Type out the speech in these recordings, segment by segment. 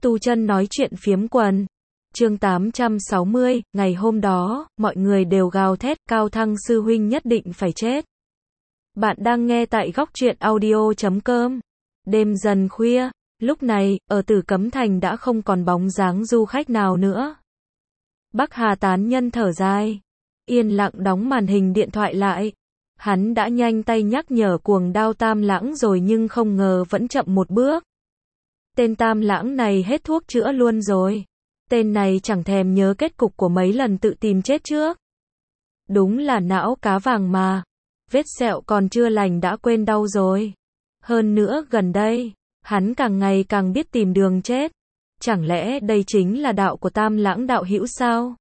Tu chân nói chuyện phiếm quần. Chương 860, ngày hôm đó, mọi người đều gào thét, Cao Thăng sư huynh nhất định phải chết. Bạn đang nghe tại góc truyện audio.com. Đêm dần khuya, lúc này, ở Tử Cấm Thành đã không còn bóng dáng du khách nào nữa. Bắc Hà tán nhân thở dài, yên lặng đóng màn hình điện thoại lại. Hắn đã nhanh tay nhắc nhở Cuồng Đao Tam Lãng rồi nhưng không ngờ vẫn chậm một bước. Tên Tam Lãng này hết thuốc chữa luôn rồi. Tên này chẳng thèm nhớ kết cục của mấy lần tự tìm chết trước. Đúng là não cá vàng mà. Vết sẹo còn chưa lành đã quên đau rồi. Hơn nữa gần đây, hắn càng ngày càng biết tìm đường chết. Chẳng lẽ đây chính là đạo của Tam Lãng đạo hữu sao?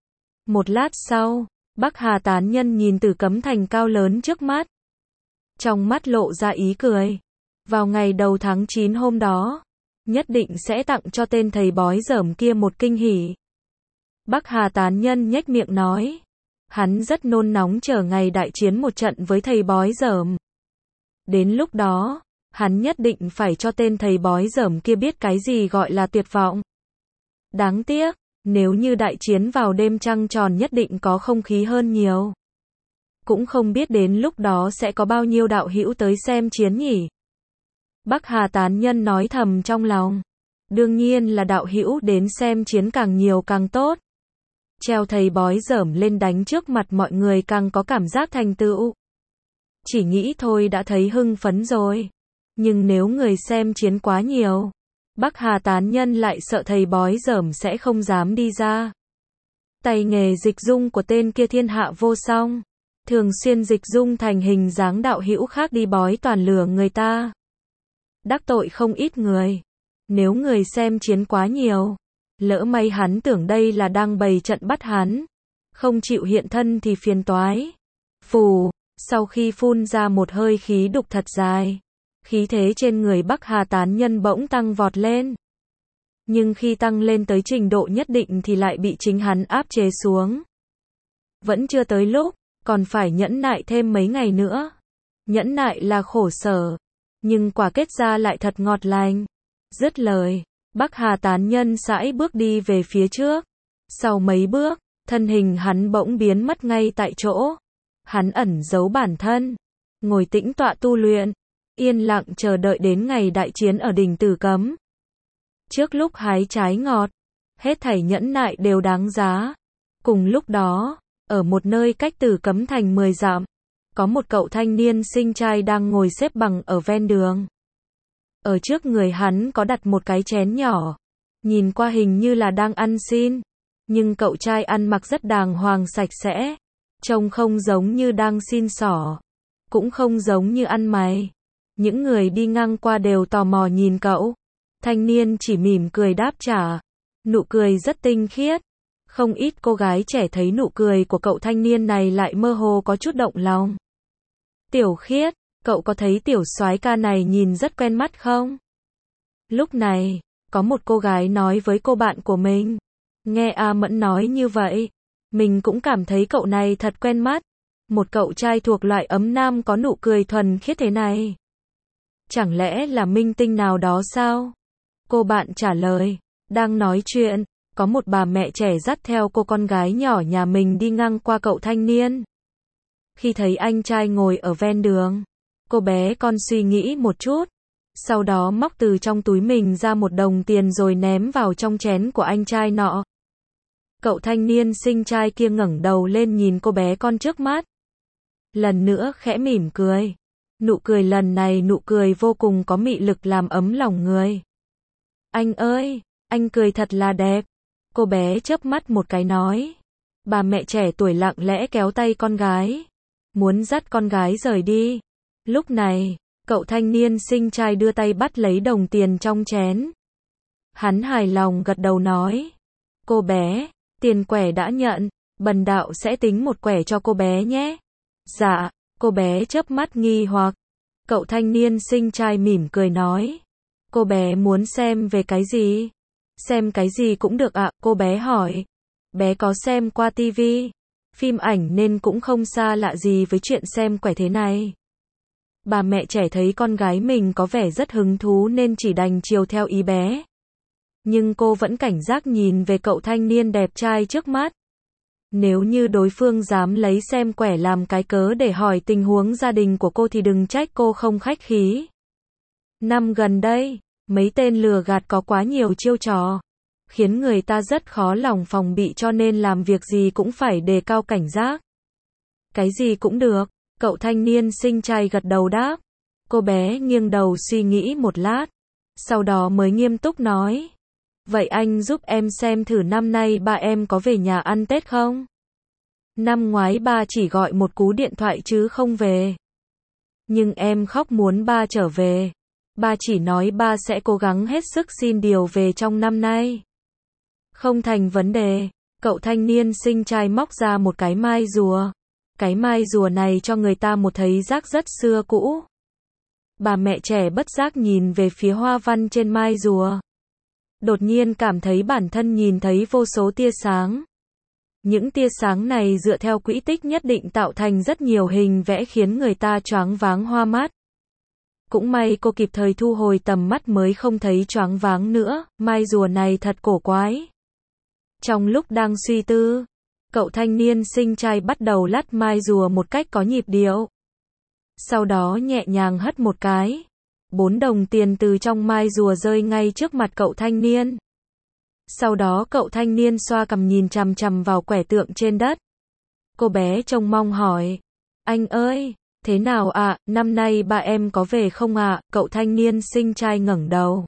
Một lát sau, Bắc Hà tán nhân nhìn Tử Cấm Thành cao lớn trước mắt. Trong mắt lộ ra ý cười. Vào ngày đầu tháng 9 hôm đó, nhất định sẽ tặng cho tên thầy bói dởm kia một kinh hỉ. Bắc Hà tán nhân nhếch miệng nói. Hắn rất nôn nóng chờ ngày đại chiến một trận với thầy bói dởm. Đến lúc đó, hắn nhất định phải cho tên thầy bói dởm kia biết cái gì gọi là tuyệt vọng. Đáng tiếc, nếu như đại chiến vào đêm trăng tròn nhất định có không khí hơn nhiều. Cũng không biết đến lúc đó sẽ có bao nhiêu đạo hữu tới xem chiến nhỉ. Bắc Hà tán nhân nói thầm trong lòng. Đương nhiên là đạo hữu đến xem chiến càng nhiều càng tốt. Treo thầy bói dởm lên đánh trước mặt mọi người càng có cảm giác thành tựu. Chỉ nghĩ thôi đã thấy hưng phấn rồi. Nhưng nếu người xem chiến quá nhiều, Bắc Hà tán nhân lại sợ thầy bói dởm sẽ không dám đi ra. Tay nghề dịch dung của tên kia thiên hạ vô song. Thường xuyên dịch dung thành hình dáng đạo hữu khác đi bói toàn lừa người ta. Đắc tội không ít người. Nếu người xem chiến quá nhiều, lỡ may hắn tưởng đây là đang bày trận bắt hắn, không chịu hiện thân thì phiền toái. Phù, sau khi phun ra một hơi khí đục thật dài, khí thế trên người Bắc Hà tán nhân bỗng tăng vọt lên. Nhưng khi tăng lên tới trình độ nhất định thì lại bị chính hắn áp chế xuống. Vẫn chưa tới lúc, còn phải nhẫn nại thêm mấy ngày nữa. Nhẫn nại là khổ sở, nhưng quả kết ra lại thật ngọt lành. Dứt lời, Bắc Hà tán nhân sải bước đi về phía trước. Sau mấy bước, thân hình hắn bỗng biến mất ngay tại chỗ. Hắn ẩn giấu bản thân, ngồi tĩnh tọa tu luyện, yên lặng chờ đợi đến ngày đại chiến ở đỉnh Tử Cấm. Trước lúc hái trái ngọt, hết thảy nhẫn nại đều đáng giá. Cùng lúc đó, ở một nơi cách Tử Cấm Thành 10 dặm, có một cậu thanh niên xinh trai đang ngồi xếp bằng ở ven đường. Ở trước người hắn có đặt một cái chén nhỏ, nhìn qua hình như là đang ăn xin, nhưng cậu trai ăn mặc rất đàng hoàng sạch sẽ, trông không giống như đang xin xỏ, cũng không giống như ăn mày. Những người đi ngang qua đều tò mò nhìn cậu. Thanh niên chỉ mỉm cười đáp trả, nụ cười rất tinh khiết. Không ít cô gái trẻ thấy nụ cười của cậu thanh niên này lại mơ hồ có chút động lòng. Tiểu Khiết, cậu có thấy tiểu soái ca này nhìn rất quen mắt không? Lúc này, có một cô gái nói với cô bạn của mình. Nghe A Mẫn nói như vậy, mình cũng cảm thấy cậu này thật quen mắt. Một cậu trai thuộc loại ấm nam có nụ cười thuần khiết thế này. Chẳng lẽ là minh tinh nào đó sao? Cô bạn trả lời. Đang nói chuyện, có một bà mẹ trẻ dắt theo cô con gái nhỏ nhà mình đi ngang qua cậu thanh niên. Khi thấy anh trai ngồi ở ven đường, cô bé con suy nghĩ một chút, sau đó móc từ trong túi mình ra một đồng tiền rồi ném vào trong chén của anh trai nọ. Cậu thanh niên xinh trai kia ngẩng đầu lên nhìn cô bé con trước mắt. Lần nữa khẽ mỉm cười. Nụ cười lần này nụ cười vô cùng có mị lực làm ấm lòng người. Anh ơi, anh cười thật là đẹp. Cô bé chớp mắt một cái nói. Bà mẹ trẻ tuổi lặng lẽ kéo tay con gái, muốn dắt con gái rời đi. Lúc này, cậu thanh niên xinh trai đưa tay bắt lấy đồng tiền trong chén. Hắn hài lòng gật đầu nói. Cô bé, tiền quẻ đã nhận, bần đạo sẽ tính một quẻ cho cô bé nhé. Dạ, cô bé chớp mắt nghi hoặc. Cậu thanh niên xinh trai mỉm cười nói. Cô bé muốn xem về cái gì? Xem cái gì cũng được ạ, cô bé hỏi. Bé có xem qua tivi, phim ảnh nên cũng không xa lạ gì với chuyện xem quẻ thế này. Bà mẹ trẻ thấy con gái mình có vẻ rất hứng thú nên chỉ đành chiều theo ý bé. Nhưng cô vẫn cảnh giác nhìn về cậu thanh niên đẹp trai trước mắt. Nếu như đối phương dám lấy xem quẻ làm cái cớ để hỏi tình huống gia đình của cô thì đừng trách cô không khách khí. Năm gần đây, mấy tên lừa gạt có quá nhiều chiêu trò, khiến người ta rất khó lòng phòng bị, cho nên làm việc gì cũng phải đề cao cảnh giác. Cái gì cũng được, cậu thanh niên xinh trai gật đầu đáp. Cô bé nghiêng đầu suy nghĩ một lát, sau đó mới nghiêm túc nói. Vậy anh giúp em xem thử năm nay ba em có về nhà ăn Tết không? Năm ngoái ba chỉ gọi một cú điện thoại chứ không về. Nhưng em khóc muốn ba trở về. Ba chỉ nói ba sẽ cố gắng hết sức xin điều về trong năm nay. Không thành vấn đề. Cậu thanh niên xinh trai móc ra một cái mai rùa. Cái mai rùa này cho người ta một thấy giác rất xưa cũ. Bà mẹ trẻ bất giác nhìn về phía hoa văn trên mai rùa. Đột nhiên cảm thấy bản thân nhìn thấy vô số tia sáng. Những tia sáng này dựa theo quỹ tích nhất định tạo thành rất nhiều hình vẽ khiến người ta choáng váng hoa mắt. Cũng may cô kịp thời thu hồi tầm mắt mới không thấy choáng váng nữa, mai rùa này thật cổ quái. Trong lúc đang suy tư, cậu thanh niên xinh trai bắt đầu lắc mai rùa một cách có nhịp điệu. Sau đó nhẹ nhàng hất một cái. 4 đồng tiền từ trong mai rùa rơi ngay trước mặt cậu thanh niên. Sau đó cậu thanh niên xoa cằm nhìn chằm chằm vào quẻ tượng trên đất. Cô bé trông mong hỏi. Anh ơi, thế nào ạ, năm nay ba em có về không ạ? Cậu thanh niên xinh trai ngẩng đầu,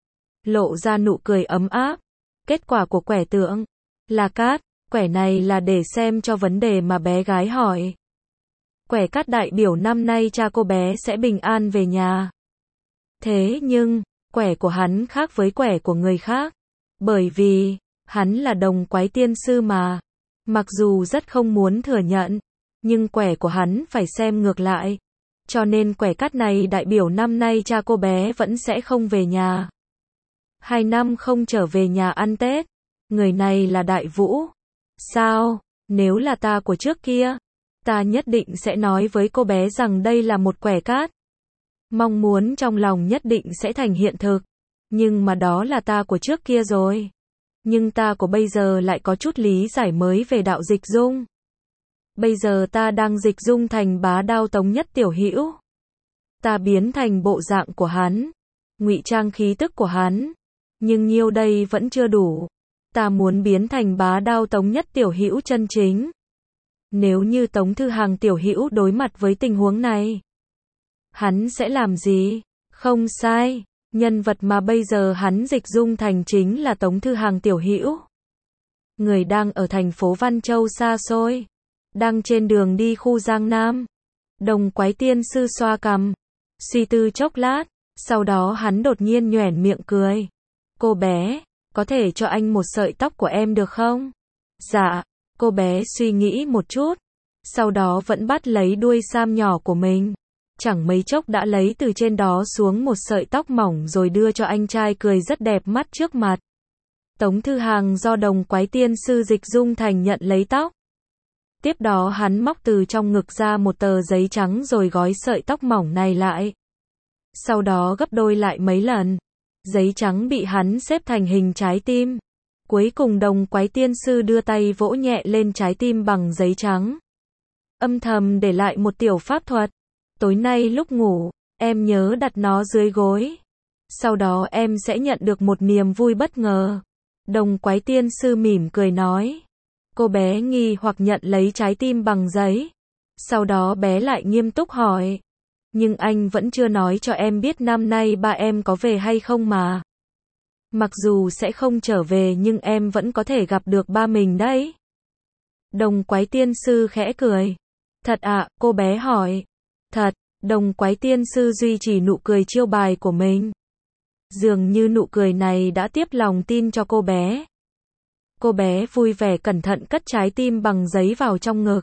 lộ ra nụ cười ấm áp. Kết quả của quẻ tượng là cát. Quẻ này là để xem cho vấn đề mà bé gái hỏi. Quẻ cát đại biểu năm nay cha cô bé sẽ bình an về nhà. Thế nhưng, quẻ của hắn khác với quẻ của người khác. Bởi vì, hắn là đồng quái tiên sư mà. Mặc dù rất không muốn thừa nhận, nhưng quẻ của hắn phải xem ngược lại. Cho nên quẻ cát này đại biểu năm nay cha cô bé vẫn sẽ không về nhà. 2 năm không trở về nhà ăn Tết. Người này là Đại Vũ. Sao? Nếu là ta của trước kia, ta nhất định sẽ nói với cô bé rằng đây là một quẻ cát. Mong muốn trong lòng nhất định sẽ thành hiện thực. Nhưng mà đó là ta của trước kia rồi. Nhưng ta của bây giờ lại có chút lý giải mới về đạo dịch dung. Bây giờ ta đang dịch dung thành Bá Đao Tống Nhất Tiểu Hữu. Ta biến thành bộ dạng của hắn, ngụy trang khí tức của hắn. Nhưng nhiêu đây vẫn chưa đủ. Ta muốn biến thành Bá Đao Tống Nhất Tiểu Hữu chân chính. Nếu như Tống Thư Hàng Tiểu Hữu đối mặt với tình huống này, hắn sẽ làm gì? Không sai, nhân vật mà bây giờ hắn dịch dung thành chính là Tống Thư Hàng Tiểu Hữu. Người đang ở thành phố Văn Châu xa xôi, đang trên đường đi khu Giang Nam. Đồng quái tiên sư xoa cằm, suy tư chốc lát, sau đó hắn đột nhiên nhoẻn miệng cười. Cô bé, có thể cho anh một sợi tóc của em được không? Dạ, cô bé suy nghĩ một chút, sau đó vẫn bắt lấy đuôi sam nhỏ của mình. Chẳng mấy chốc đã lấy từ trên đó xuống một sợi tóc mỏng rồi đưa cho anh trai cười rất đẹp mắt trước mặt. Tống Thư Hàng do đồng quái tiên sư dịch dung thành nhận lấy tóc. Tiếp đó hắn móc từ trong ngực ra một tờ giấy trắng rồi gói sợi tóc mỏng này lại. Sau đó gấp đôi lại mấy lần. Giấy trắng bị hắn xếp thành hình trái tim. Cuối cùng đồng quái tiên sư đưa tay vỗ nhẹ lên trái tim bằng giấy trắng. Âm thầm để lại một tiểu pháp thuật. Tối nay lúc ngủ, em nhớ đặt nó dưới gối. Sau đó em sẽ nhận được một niềm vui bất ngờ. Đồng quái tiên sư mỉm cười nói. Cô bé nghi hoặc nhận lấy trái tim bằng giấy. Sau đó bé lại nghiêm túc hỏi. Nhưng anh vẫn chưa nói cho em biết năm nay ba em có về hay không mà. Mặc dù sẽ không trở về nhưng em vẫn có thể gặp được ba mình đấy. Đồng quái tiên sư khẽ cười. Thật ạ, cô bé hỏi. Thật, đồng quái tiên sư duy trì nụ cười chiêu bài của mình. Dường như nụ cười này đã tiếp lòng tin cho cô bé. Cô bé vui vẻ cẩn thận cất trái tim bằng giấy vào trong ngực.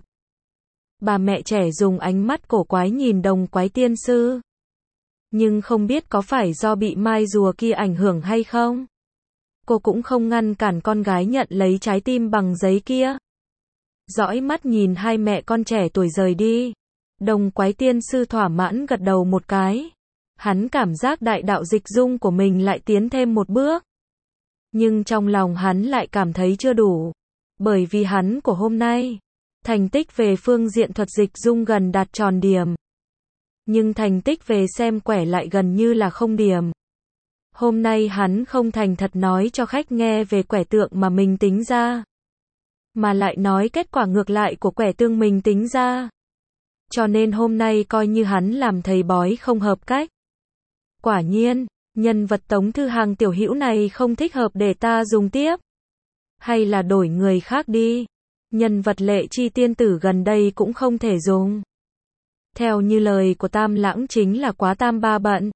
Bà mẹ trẻ dùng ánh mắt cổ quái nhìn đồng quái tiên sư. Nhưng không biết có phải do bị mai rùa kia ảnh hưởng hay không. Cô cũng không ngăn cản con gái nhận lấy trái tim bằng giấy kia. Dõi mắt nhìn hai mẹ con trẻ tuổi rời đi. Đồng quái tiên sư thỏa mãn gật đầu một cái. Hắn cảm giác đại đạo dịch dung của mình lại tiến thêm một bước. Nhưng trong lòng hắn lại cảm thấy chưa đủ. Bởi vì hắn của hôm nay, thành tích về phương diện thuật dịch dung gần đạt tròn điểm. Nhưng thành tích về xem quẻ lại gần như là không điểm. Hôm nay hắn không thành thật nói cho khách nghe về quẻ tượng mà mình tính ra, mà lại nói kết quả ngược lại của quẻ tương mình tính ra. Cho nên hôm nay coi như hắn làm thầy bói không hợp cách. Quả nhiên, nhân vật Tống Thư Hàng tiểu hữu này không thích hợp để ta dùng tiếp. Hay là đổi người khác đi. Nhân vật Lệ Chi tiên tử gần đây cũng không thể dùng. Theo như lời của Tam Lãng chính là quá tam ba bận.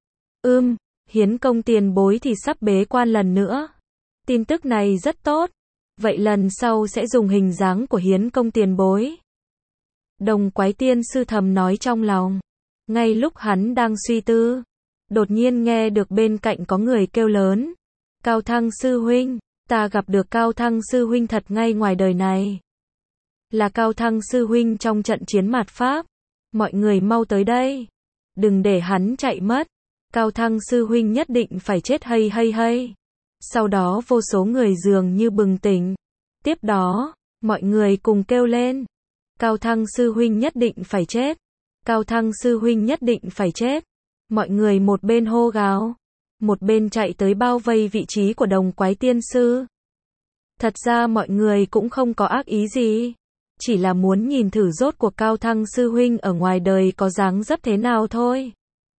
Hiến công tiền bối thì sắp bế quan lần nữa. Tin tức này rất tốt. Vậy lần sau sẽ dùng hình dáng của Hiến công tiền bối. Đồng Quái Tiên sư thầm nói trong lòng. Ngay lúc hắn đang suy tư, đột nhiên nghe được bên cạnh có người kêu lớn. Cao Thăng sư huynh, ta gặp được Cao Thăng sư huynh thật ngay ngoài đời này. Là Cao Thăng sư huynh trong trận chiến mạt Pháp. Mọi người mau tới đây. Đừng để hắn chạy mất. Cao Thăng sư huynh nhất định phải chết hay hay hay. Sau đó vô số người dường như bừng tỉnh. Tiếp đó, mọi người cùng kêu lên. Cao Thăng sư huynh nhất định phải chết. Cao Thăng sư huynh nhất định phải chết. Mọi người một bên hô gào, một bên chạy tới bao vây vị trí của Đồng Quái Tiên sư. Thật ra mọi người cũng không có ác ý gì. Chỉ là muốn nhìn thử rốt cuộc Cao Thăng sư huynh ở ngoài đời có dáng dấp thế nào thôi.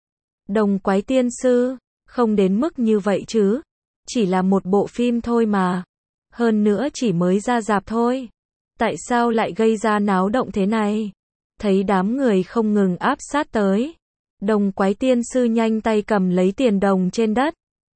Đồng Quái Tiên sư, không đến mức như vậy chứ. Chỉ là một bộ phim thôi mà. Hơn nữa chỉ mới ra rạp thôi. Tại sao lại gây ra náo động thế này? Thấy đám người không ngừng áp sát tới. Đồng Quái Tiên sư nhanh tay cầm lấy tiền đồng trên đất.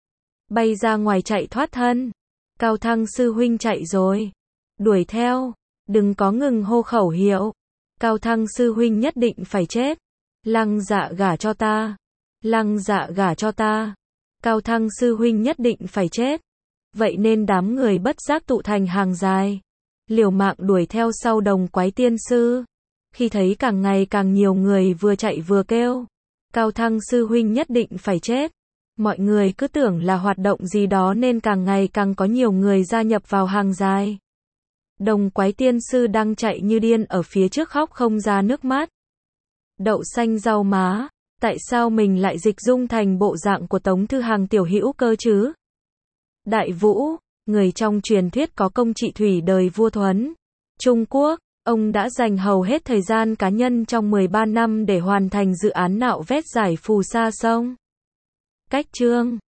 Bay ra ngoài chạy thoát thân. Cao Thăng sư huynh chạy rồi. Đuổi theo. Đừng có ngừng hô khẩu hiệu. Cao Thăng sư huynh nhất định phải chết. Lăng Dạ gả cho ta. Lăng Dạ gả cho ta. Cao Thăng sư huynh nhất định phải chết. Vậy nên đám người bất giác tụ thành hàng dài. Liều mạng đuổi theo sau Đồng Quái Tiên sư. Khi thấy càng ngày càng nhiều người vừa chạy vừa kêu. Cao Thăng sư huynh nhất định phải chết. Mọi người cứ tưởng là hoạt động gì đó nên càng ngày càng có nhiều người gia nhập vào hàng dài. Đồng Quái Tiên sư đang chạy như điên ở phía trước khóc không ra nước mắt. Đậu xanh rau má, tại sao mình lại dịch dung thành bộ dạng của Tống Thư Hàng tiểu hữu cơ chứ? Đại Vũ, người trong truyền thuyết có công trị thủy đời vua Thuấn, Trung Quốc, ông đã dành hầu hết thời gian cá nhân trong 13 năm để hoàn thành dự án nạo vét giải phù sa sông. Cách chương